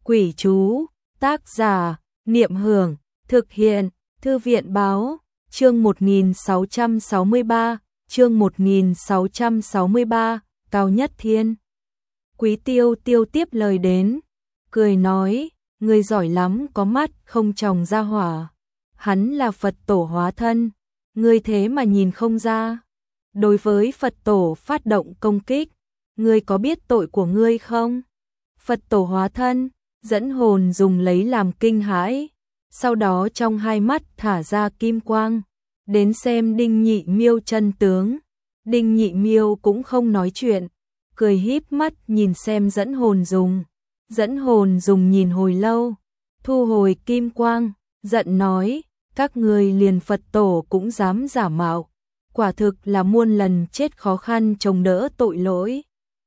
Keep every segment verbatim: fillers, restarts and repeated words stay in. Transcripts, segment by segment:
Quỷ chú, tác giả, Niệm Hưởng, thực hiện, Thư viện báo, chương một nghìn sáu trăm sáu mươi ba, chương một nghìn sáu trăm sáu mươi ba, Cao Nhất Thiên. Quý Tiêu Tiêu tiếp lời đến, cười nói, ngươi giỏi lắm, có mắt không tròng ra hỏa. Hắn là Phật tổ hóa thân, ngươi thế mà nhìn không ra. Đối với Phật tổ phát động công kích, ngươi có biết tội của ngươi không? Phật tổ hóa thân, dẫn hồn dùng lấy làm kinh hãi, sau đó trong hai mắt thả ra kim quang, đến xem Đinh Nhị Miêu chân tướng. Đinh Nhị Miêu cũng không nói chuyện, cười híp mắt nhìn xem dẫn hồn dùng. Dẫn hồn dùng nhìn hồi lâu, thu hồi kim quang, giận nói, các người liền Phật tổ cũng dám giả mạo, quả thực là muôn lần chết khó khăn chống đỡ tội lỗi.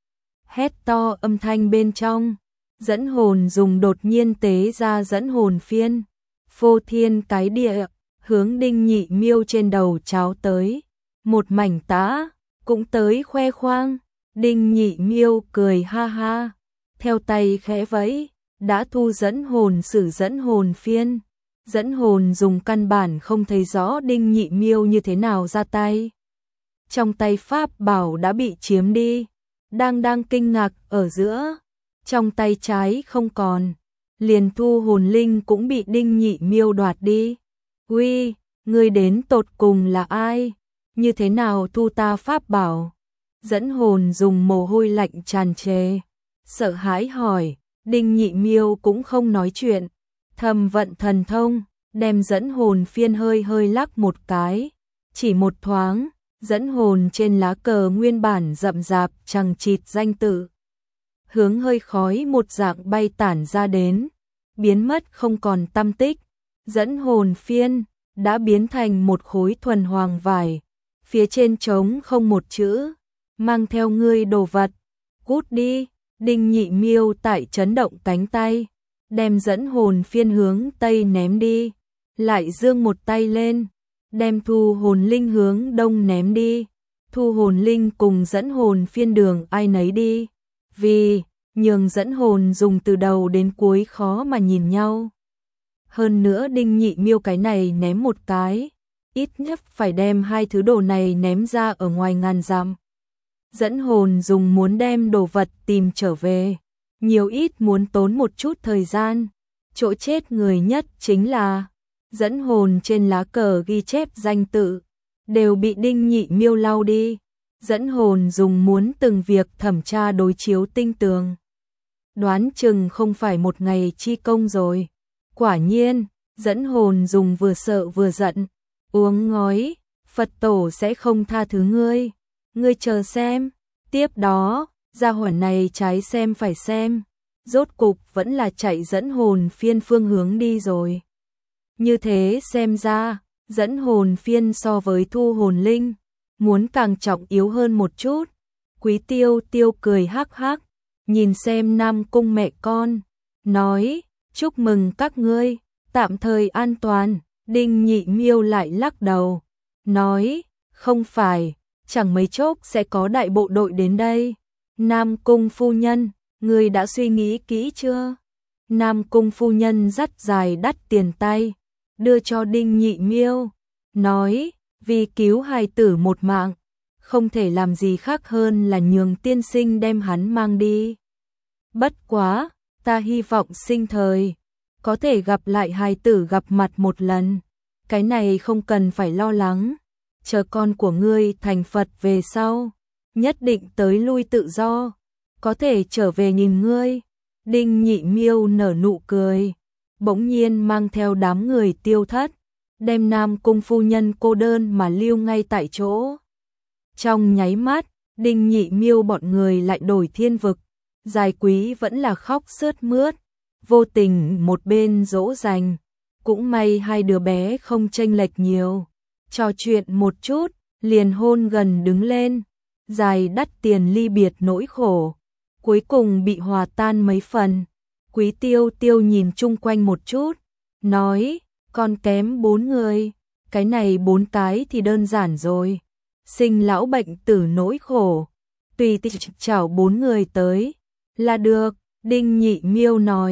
Hét to âm thanh bên trong, dẫn hồn dùng đột nhiên tế ra dẫn hồn phiên, phô thiên cái địa, hướng Đinh Nhị Miêu trên đầu cháo tới, một mảnh tã, cũng tới khoe khoang. Đinh Nhị Miêu cười ha ha, theo tay khẽ vẫy, đã thu dẫn hồn sử dẫn hồn phiên. Dẫn hồn dùng căn bản không thấy rõ Đinh Nhị Miêu như thế nào ra tay. Trong tay pháp bảo đã bị chiếm đi, đang đang kinh ngạc ở giữa, trong tay trái không còn, liền thu hồn linh cũng bị Đinh Nhị Miêu đoạt đi. Uy, ngươi đến tột cùng là ai? Như thế nào thu ta pháp bảo? Dẫn hồn dùng mồ hôi lạnh tràn trề, sợ hãi hỏi. Đinh Nhị Miêu cũng không nói chuyện, thầm vận thần thông, đem dẫn hồn phiên hơi hơi lắc một cái, chỉ một thoáng, dẫn hồn trên lá cờ nguyên bản rậm rạp chằng chịt danh tự, hướng hơi khói một dạng bay tản ra đến, biến mất không còn tăm tích. Dẫn hồn phiên đã biến thành một khối thuần hoàng vải, phía trên trống không một chữ, mang theo ngươi đồ vật, cút đi. Đinh Nhị Miêu tại chấn động cánh tay, đem dẫn hồn phiên hướng tây ném đi, lại giương một tay lên, đem thu hồn linh hướng đông ném đi. Thu hồn linh cùng dẫn hồn phiên đường ai nấy đi, vì nhường dẫn hồn dùng từ đầu đến cuối khó mà nhìn nhau. Hơn nữa Đinh Nhị Miêu cái này ném một cái, ít nhất phải đem hai thứ đồ này ném ra ở ngoài ngàn dặm. Dẫn hồn dùng muốn đem đồ vật tìm trở về, nhiều ít muốn tốn một chút thời gian. Chỗ chết người nhất chính là dẫn hồn trên lá cờ ghi chép danh tự, đều bị Đinh Nhị Miêu lau đi. Dẫn hồn dùng muốn từng việc thẩm tra đối chiếu tinh tường, đoán chừng không phải một ngày chi công rồi. Quả nhiên, dẫn hồn dùng vừa sợ vừa giận, uống ngói, Phật tổ sẽ không tha thứ ngươi. Ngươi chờ xem, tiếp đó, gia hỏa này trái xem phải xem, rốt cục vẫn là chạy dẫn hồn phiên phương hướng đi rồi. Như thế xem ra, dẫn hồn phiên so với thu hồn linh, muốn càng trọng yếu hơn một chút. Quý Tiêu Tiêu cười hắc hắc, nhìn xem Nam Cung mẹ con, nói, chúc mừng các ngươi, tạm thời an toàn. Đinh Nhị Miêu lại lắc đầu, nói, không phải, chẳng mấy chốc sẽ có đại bộ đội đến đây. Nam Cung phu nhân, ngươi đã suy nghĩ kỹ chưa? Nam Cung phu nhân dắt dài đắt tiền tay, đưa cho Đinh Nhị Miêu, nói, vì cứu hài tử một mạng, không thể làm gì khác hơn là nhường tiên sinh đem hắn mang đi. Bất quá, ta hy vọng sinh thời có thể gặp lại hài tử gặp mặt một lần, cái này không cần phải lo lắng. Chờ con của ngươi thành Phật về sau, nhất định tới lui tự do, có thể trở về nhìn ngươi. Đinh Nhị Miêu nở nụ cười, bỗng nhiên mang theo đám người tiêu thất, đem Nam Cung phu nhân cô đơn mà lưu ngay tại chỗ. Trong nháy mắt, Đinh Nhị Miêu bọn người lại đổi thiên vực, Giải Quý vẫn là khóc sướt mướt, vô tình một bên dỗ dành, cũng may hai đứa bé không chênh lệch nhiều. Trò chuyện một chút, liền hôn gần đứng lên, dài đắt tiền ly biệt nỗi khổ, cuối cùng bị hòa tan mấy phần. Quý Tiêu Tiêu nhìn chung quanh một chút, nói, còn kém bốn người, cái này bốn cái thì đơn giản rồi. Sinh lão bệnh tử nỗi khổ, tùy tiện chảo bốn người tới là được. Đinh Nhị Miêu nói,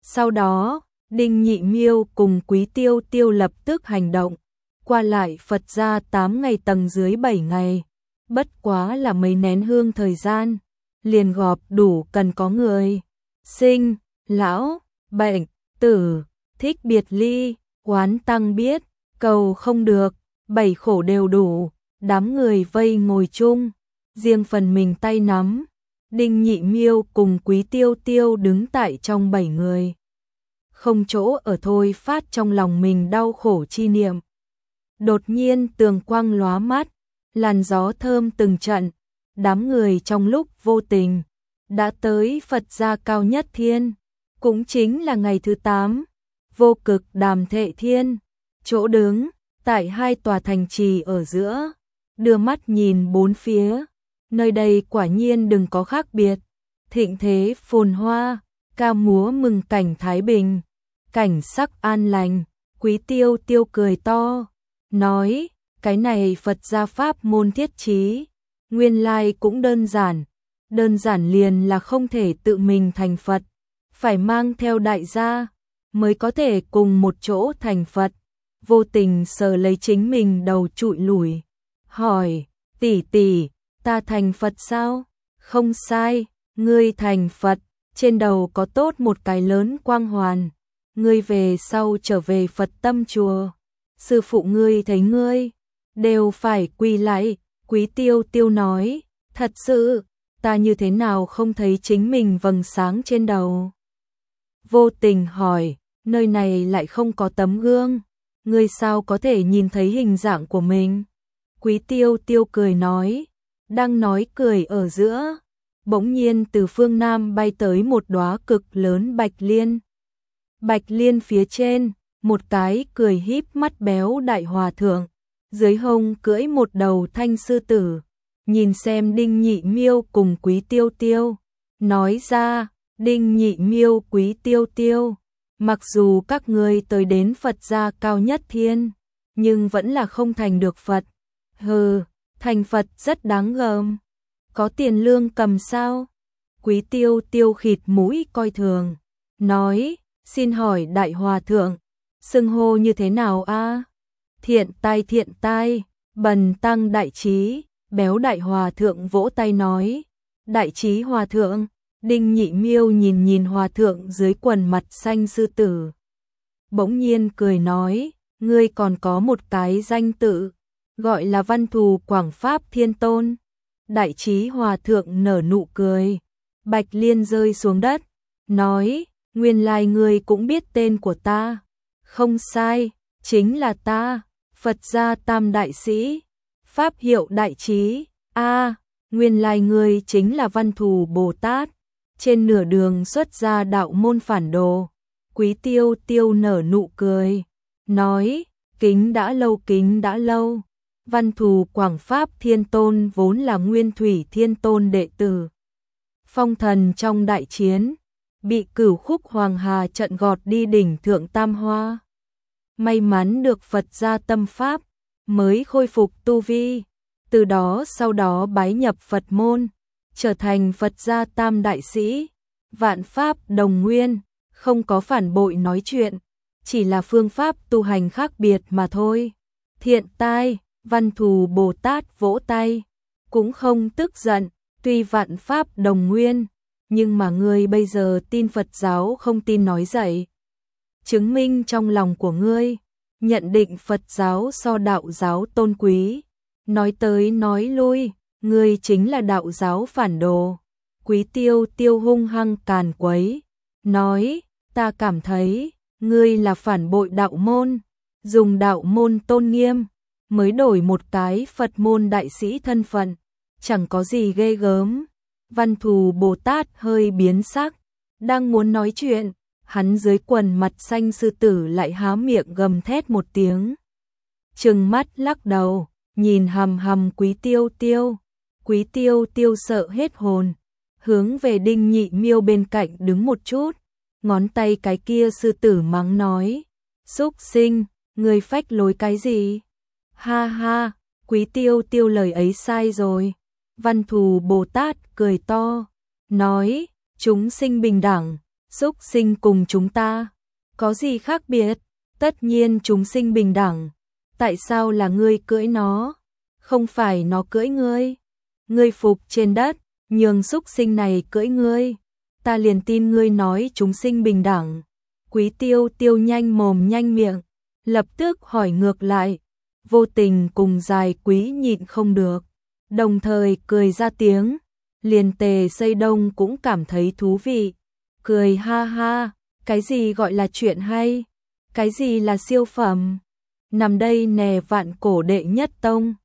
Sau đó, Đinh Nhị Miêu cùng Quý Tiêu Tiêu lập tức hành động, qua lại Phật gia tám ngày tầng dưới bảy ngày, bất quá là mấy nén hương thời gian, liền gọp đủ cần có người sinh, lão, bệnh, tử, thích biệt ly, oán tăng biết, cầu không được, bảy khổ đều đủ, đám người vây ngồi chung, riêng phần mình tay nắm. Đinh Nhị Miêu cùng Quý Tiêu Tiêu đứng tại trong bảy người, không chỗ ở thôi phát trong lòng mình đau khổ chi niệm. Đột nhiên tường quang lóa mắt, làn gió thơm từng trận, đám người trong lúc vô tình đã tới Phật gia cao nhất thiên, cũng chính là ngày thứ tám, vô cực đàm thệ thiên, chỗ đứng tại hai tòa thành trì ở giữa, đưa mắt nhìn bốn phía, nơi đây quả nhiên đừng có khác biệt, thịnh thế phồn hoa, ca múa mừng cảnh thái bình, cảnh sắc an lành. Quý Tiêu Tiêu cười to, nói, cái này Phật gia pháp môn thiết trí, nguyên lai cũng đơn giản, đơn giản liền là không thể tự mình thành Phật, phải mang theo đại gia mới có thể cùng một chỗ thành Phật. Vô tình sờ lấy chính mình đầu trụi lủi, hỏi, tỷ tỷ, ta thành Phật sao? Không sai, ngươi thành Phật, trên đầu có tốt một cái lớn quang hoàn, ngươi về sau trở về Phật tâm chùa, sư phụ ngươi thấy ngươi đều phải quỳ lạy. Quý Tiêu Tiêu nói, thật sự, ta như thế nào không thấy chính mình vầng sáng trên đầu? Vô tình hỏi, nơi này lại không có tấm gương, ngươi sao có thể nhìn thấy hình dạng của mình? Quý Tiêu Tiêu cười nói, đang nói cười ở giữa, bỗng nhiên từ phương Nam bay tới một đóa cực lớn bạch liên. Bạch liên phía trên, một cái cười híp mắt béo đại hòa thượng, dưới hông cưỡi một đầu thanh sư tử, nhìn xem Đinh Nhị Miêu cùng Quý Tiêu Tiêu, nói ra, Đinh Nhị Miêu Quý Tiêu Tiêu, mặc dù các ngươi tới đến Phật gia cao nhất thiên, nhưng vẫn là không thành được Phật. Hừ, thành Phật rất đáng gờm, có tiền lương cầm sao? Quý Tiêu Tiêu khịt mũi coi thường, nói, xin hỏi đại hòa thượng, xưng hô như thế nào a? Thiện tai thiện tai, bần tăng đại trí. Béo đại hòa thượng vỗ tay nói, đại trí hòa thượng. Đinh Nhị Miêu nhìn nhìn hòa thượng dưới quần mặt xanh sư tử, bỗng nhiên cười nói, ngươi còn có một cái danh tự, gọi là Văn Thù Quảng Pháp Thiên Tôn. Đại trí hòa thượng nở nụ cười, bạch liên rơi xuống đất, nói, nguyên lai ngươi cũng biết tên của ta. Không sai, chính là ta, Phật gia tam đại sĩ, pháp hiệu đại trí. A, nguyên lai ngươi chính là Văn Thù Bồ Tát, trên nửa đường xuất ra đạo môn phản đồ. Quý Tiêu Tiêu nở nụ cười, nói, kính đã lâu kính đã lâu. Văn Thù Quảng Pháp Thiên Tôn vốn là Nguyên Thủy Thiên Tôn đệ tử, phong thần trong đại chiến, bị Cửu Khúc Hoàng Hà trận gọt đi đỉnh thượng Tam Hoa. May mắn được Phật gia tâm pháp, mới khôi phục tu vi, từ đó sau đó bái nhập Phật môn, trở thành Phật gia tam đại sĩ, vạn pháp đồng nguyên, không có phản bội nói chuyện, chỉ là phương pháp tu hành khác biệt mà thôi. Thiện tai, Văn Thù Bồ Tát vỗ tay, cũng không tức giận, tuy vạn pháp đồng nguyên, nhưng mà ngươi bây giờ tin Phật giáo không tin nói dạy. Chứng minh trong lòng của ngươi, nhận định Phật giáo so đạo giáo tôn quý, nói tới nói lui, ngươi chính là đạo giáo phản đồ. Quý Tiêu Tiêu hung hăng càn quấy, nói, ta cảm thấy, ngươi là phản bội đạo môn, dùng đạo môn tôn nghiêm, mới đổi một cái Phật môn đại sĩ thân phận, chẳng có gì ghê gớm. Văn Thù Bồ Tát hơi biến sắc, đang muốn nói chuyện, hắn dưới quần mặt xanh sư tử lại há miệng gầm thét một tiếng. Trừng mắt lắc đầu, nhìn hằm hằm Quý Tiêu Tiêu. Quý Tiêu Tiêu sợ hết hồn, hướng về Đinh Nhị Miêu bên cạnh đứng một chút, ngón tay cái kia sư tử mắng nói, xúc sinh, ngươi phách lối cái gì? Ha ha, Quý Tiêu Tiêu lời ấy sai rồi. Văn Thù Bồ Tát cười to, nói, chúng sinh bình đẳng, Súc sinh cùng chúng ta, có gì khác biệt? Tất nhiên chúng sinh bình đẳng. Tại sao là ngươi cưỡi nó? Không phải nó cưỡi ngươi. Ngươi phục trên đất, nhường súc sinh này cưỡi ngươi. Ta liền tin ngươi nói chúng sinh bình đẳng. Quý Tiêu Tiêu nhanh mồm nhanh miệng, lập tức hỏi ngược lại. Vô Tình cùng Dài Quý nhịn không được, đồng thời cười ra tiếng. Liền Tề Xây Đông cũng cảm thấy thú vị, cười ha ha, cái gì gọi là chuyện hay, cái gì là siêu phẩm. Nằm đây nè vạn cổ đệ nhất tông,